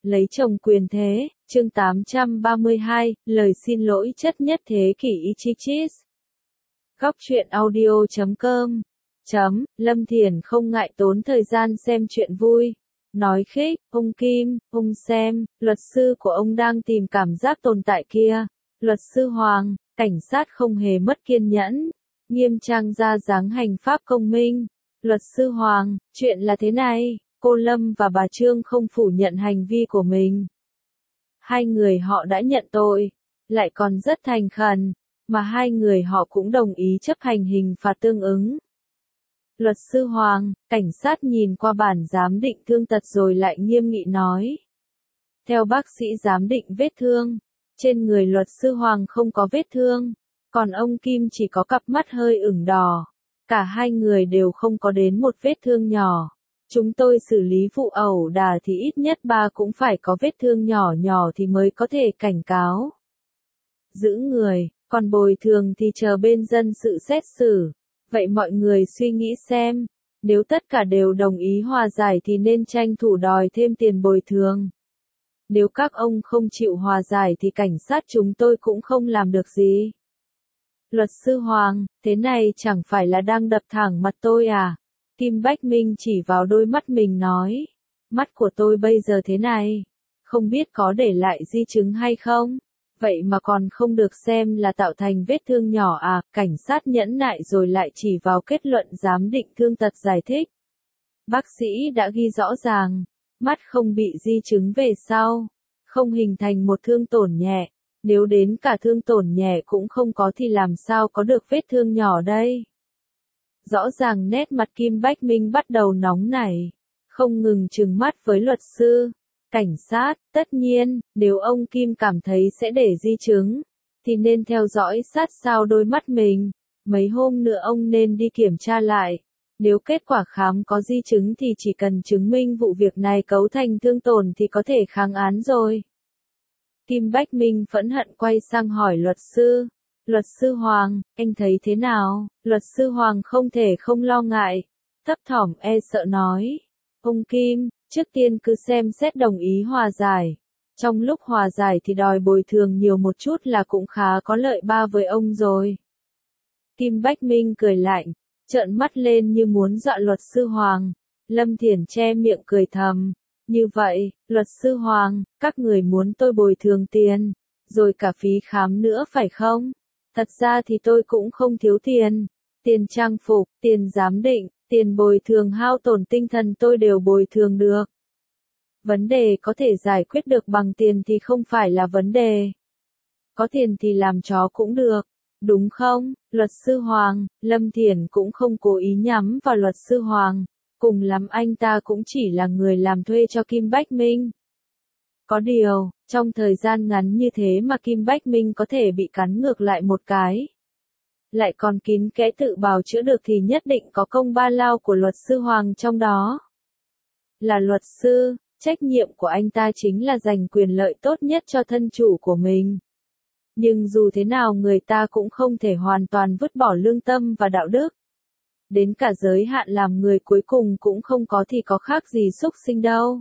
Lấy chồng quyền thế, chương 832, lời xin lỗi chất nhất thế kỷ Ichichis. Góc truyện audio.com Lâm Thiển không ngại tốn thời gian xem chuyện vui. Nói khích, ông Kim, ông xem, luật sư của ông đang tìm cảm giác tồn tại kia. Luật sư Hoàng, cảnh sát không hề mất kiên nhẫn. Nghiêm trang ra dáng hành pháp công minh. Luật sư Hoàng, chuyện là thế này. Cô Lâm và bà Trương không phủ nhận hành vi của mình. Hai người họ đã nhận tội, lại còn rất thành khẩn, mà hai người họ cũng đồng ý chấp hành hình phạt tương ứng. Luật sư Hoàng, cảnh sát nhìn qua bản giám định thương tật rồi lại nghiêm nghị nói. Theo bác sĩ giám định vết thương, trên người luật sư Hoàng không có vết thương, còn ông Kim chỉ có cặp mắt hơi ửng đỏ. Cả hai người đều không có đến một vết thương nhỏ. Chúng tôi xử lý vụ ẩu đả thì ít nhất ba cũng phải có vết thương nhỏ nhỏ thì mới có thể cảnh cáo. Giữ người, còn bồi thường thì chờ bên dân sự xét xử. Vậy mọi người suy nghĩ xem, nếu tất cả đều đồng ý hòa giải thì nên tranh thủ đòi thêm tiền bồi thường. Nếu các ông không chịu hòa giải thì cảnh sát chúng tôi cũng không làm được gì. Luật sư Hoàng, thế này chẳng phải là đang đập thẳng mặt tôi à? Kim Bách Minh chỉ vào đôi mắt mình nói. Mắt của tôi bây giờ thế này, không biết có để lại di chứng hay không? Vậy mà còn không được xem là tạo thành vết thương nhỏ à? Cảnh sát nhẫn nại rồi lại chỉ vào kết luận giám định thương tật giải thích. Bác sĩ đã ghi rõ ràng, mắt không bị di chứng về sau, không hình thành một thương tổn nhẹ. Nếu đến cả thương tổn nhẹ cũng không có thì làm sao có được vết thương nhỏ đây? Rõ ràng nét mặt Kim Bách Minh bắt đầu nóng nảy, không ngừng trừng mắt với luật sư. Cảnh sát, tất nhiên, nếu ông Kim cảm thấy sẽ để di chứng, thì nên theo dõi sát sao đôi mắt mình. Mấy hôm nữa ông nên đi kiểm tra lại. Nếu kết quả khám có di chứng thì chỉ cần chứng minh vụ việc này cấu thành thương tổn thì có thể kháng án rồi. Kim Bách Minh phẫn hận quay sang hỏi luật sư. Luật sư Hoàng, anh thấy thế nào? Luật sư Hoàng không thể không lo ngại. Thấp thỏm e sợ nói. Ông Kim, trước tiên cứ xem xét đồng ý hòa giải. Trong lúc hòa giải thì đòi bồi thường nhiều một chút là cũng khá có lợi ba với ông rồi. Kim Bách Minh cười lạnh, trợn mắt lên như muốn dọa luật sư Hoàng. Lâm Thiển che miệng cười thầm. Như vậy, luật sư Hoàng, các người muốn tôi bồi thường tiền, rồi cả phí khám nữa phải không? Thật ra thì tôi cũng không thiếu tiền. Tiền trang phục, tiền giám định, tiền bồi thường hao tổn tinh thần tôi đều bồi thường được. Vấn đề có thể giải quyết được bằng tiền thì không phải là vấn đề. Có tiền thì làm chó cũng được, đúng không? Luật sư Hoàng, Lâm Thiển cũng không cố ý nhắm vào luật sư Hoàng. Cùng lắm anh ta cũng chỉ là người làm thuê cho Kim Bách Minh. Có điều, trong thời gian ngắn như thế mà Kim Bách Minh có thể bị cắn ngược lại một cái. Lại còn kín kẽ tự bào chữa được thì nhất định có công ba lao của luật sư Hoàng trong đó. Là luật sư, trách nhiệm của anh ta chính là giành quyền lợi tốt nhất cho thân chủ của mình. Nhưng dù thế nào người ta cũng không thể hoàn toàn vứt bỏ lương tâm và đạo đức. Đến cả giới hạn làm người cuối cùng cũng không có thì có khác gì súc sinh đâu.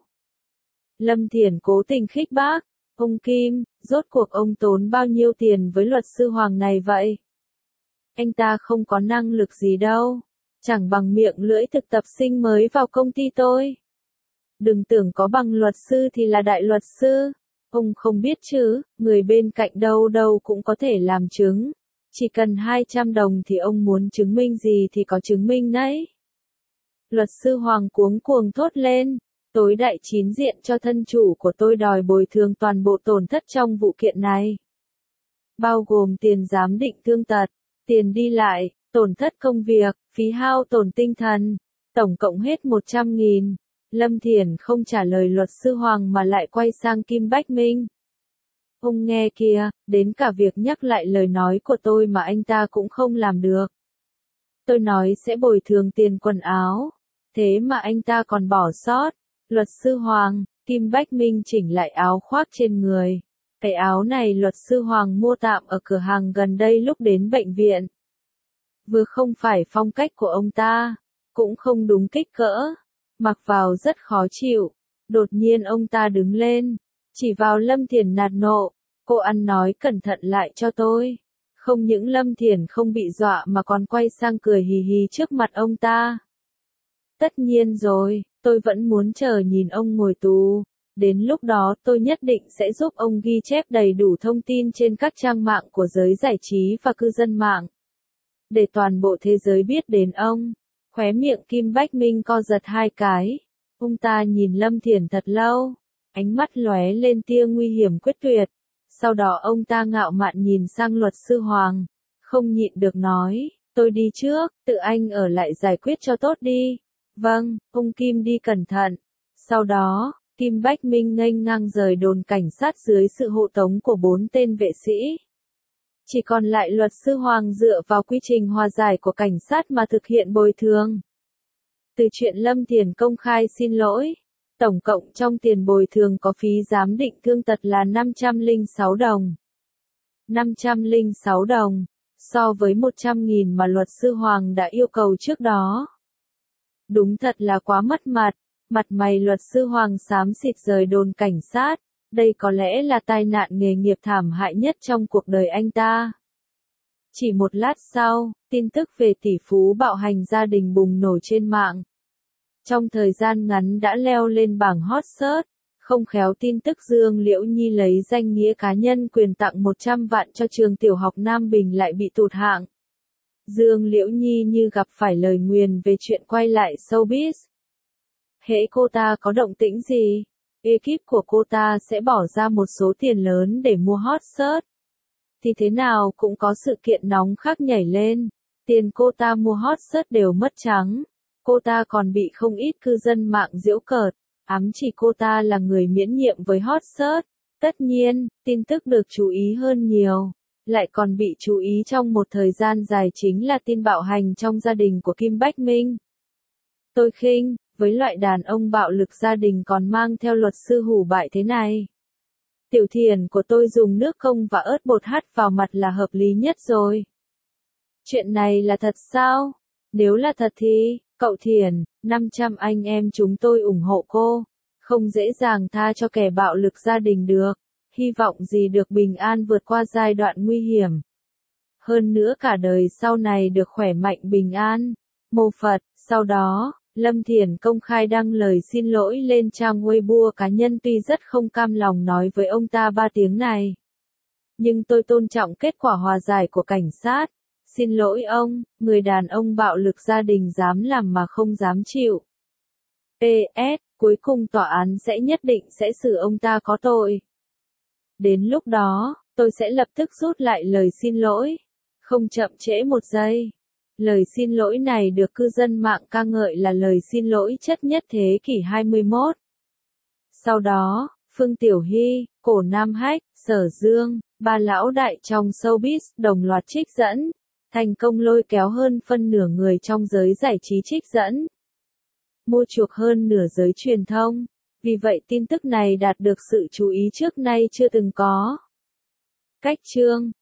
Lâm Thiển cố tình khích bác. Ông Kim, rốt cuộc ông tốn bao nhiêu tiền với luật sư Hoàng này vậy? Anh ta không có năng lực gì đâu. Chẳng bằng miệng lưỡi thực tập sinh mới vào công ty tôi. Đừng tưởng có bằng luật sư thì là đại luật sư. Ông không biết chứ, người bên cạnh đâu đâu cũng có thể làm chứng. Chỉ cần 200 đồng thì ông muốn chứng minh gì thì có chứng minh đấy. Luật sư Hoàng cuống cuồng thốt lên. Tối đại chín diện cho thân chủ của tôi đòi bồi thường toàn bộ tổn thất trong vụ kiện này. Bao gồm tiền giám định thương tật, tiền đi lại, tổn thất công việc, phí hao tổn tinh thần. Tổng cộng hết 100.000. Lâm Thiển không trả lời luật sư Hoàng mà lại quay sang Kim Bách Minh. Ông nghe kìa, đến cả việc nhắc lại lời nói của tôi mà anh ta cũng không làm được. Tôi nói sẽ bồi thường tiền quần áo. Thế mà anh ta còn bỏ sót. Luật sư Hoàng, Kim Bách Minh chỉnh lại áo khoác trên người. Cái áo này luật sư Hoàng mua tạm ở cửa hàng gần đây lúc đến bệnh viện. Vừa không phải phong cách của ông ta, cũng không đúng kích cỡ. Mặc vào rất khó chịu. Đột nhiên ông ta đứng lên, chỉ vào Lâm Thiển nạt nộ, cô ăn nói cẩn thận lại cho tôi. Không những Lâm Thiển không bị dọa mà còn quay sang cười hì hì trước mặt ông ta. Tất nhiên rồi, tôi vẫn muốn chờ nhìn ông ngồi tù. Đến lúc đó tôi nhất định sẽ giúp ông ghi chép đầy đủ thông tin trên các trang mạng của giới giải trí và cư dân mạng. Để toàn bộ thế giới biết đến ông. Khóe miệng Kim Bách Minh co giật hai cái. Ông ta nhìn Lâm Thiển thật lâu. Ánh mắt lóe lên tia nguy hiểm quyết tuyệt. Sau đó ông ta ngạo mạn nhìn sang luật sư Hoàng. Không nhịn được nói, tôi đi trước, tự anh ở lại giải quyết cho tốt đi. Vâng, ông Kim đi cẩn thận. Sau đó, Kim Bách Minh nghênh ngang rời đồn cảnh sát dưới sự hộ tống của 4 tên vệ sĩ. Chỉ còn lại luật sư Hoàng dựa vào quy trình hòa giải của cảnh sát mà thực hiện bồi thường. Từ chuyện Lâm Thiển công khai xin lỗi, tổng cộng trong tiền bồi thường có phí giám định thương tật là 506 đồng. 506 đồng, so với 100.000 mà luật sư Hoàng đã yêu cầu trước đó. Đúng thật là quá mất mặt, mặt mày luật sư Hoàng xám xịt rời đồn cảnh sát, đây có lẽ là tai nạn nghề nghiệp thảm hại nhất trong cuộc đời anh ta. Chỉ một lát sau, tin tức về tỷ phú bạo hành gia đình bùng nổ trên mạng. Trong thời gian ngắn đã leo lên bảng hot search, không khéo tin tức Dương Liễu Nhi lấy danh nghĩa cá nhân quyền tặng 100 vạn cho trường tiểu học Nam Bình lại bị tụt hạng. Dương Liễu Nhi như gặp phải lời nguyền về chuyện quay lại showbiz. Hễ cô ta có động tĩnh gì, ekip của cô ta sẽ bỏ ra một số tiền lớn để mua hot search. Thì thế nào cũng có sự kiện nóng khác nhảy lên, tiền cô ta mua hot search đều mất trắng. Cô ta còn bị không ít cư dân mạng giễu cợt, ám chỉ cô ta là người miễn nhiệm với hot search. Tất nhiên, tin tức được chú ý hơn nhiều, lại còn bị chú ý trong một thời gian dài chính là tin bạo hành trong gia đình của Kim Bách Minh. Tôi khinh, với loại đàn ông bạo lực gia đình còn mang theo luật sư hủ bại thế này. Tiểu Thiển của tôi dùng nước không và ớt bột hắt vào mặt là hợp lý nhất rồi. Chuyện này là thật sao? Nếu là thật thì, cậu Thiển, 500 anh em chúng tôi ủng hộ cô. Không dễ dàng tha cho kẻ bạo lực gia đình được. Hy vọng gì được bình an vượt qua giai đoạn nguy hiểm. Hơn nữa cả đời sau này được khỏe mạnh bình an. Mô Phật, sau đó, Lâm Thiển công khai đăng lời xin lỗi lên trang Weibo cá nhân tuy rất không cam lòng nói với ông ta 3 tiếng này. Nhưng tôi tôn trọng kết quả hòa giải của cảnh sát. Xin lỗi ông, người đàn ông bạo lực gia đình dám làm mà không dám chịu. PS, cuối cùng tòa án sẽ nhất định sẽ xử ông ta có tội. Đến lúc đó, tôi sẽ lập tức rút lại lời xin lỗi. Không chậm trễ một giây. Lời xin lỗi này được cư dân mạng ca ngợi là lời xin lỗi chất nhất thế kỷ 21. Sau đó, Phương Tiểu Hy, Cổ Nam Hách, Sở Dương, ba lão đại trong showbiz đồng loạt trích dẫn, thành công lôi kéo hơn phân nửa người trong giới giải trí trích dẫn. Mua chuộc hơn nửa giới truyền thông. Vì vậy tin tức này đạt được sự chú ý trước nay chưa từng có. Cách chương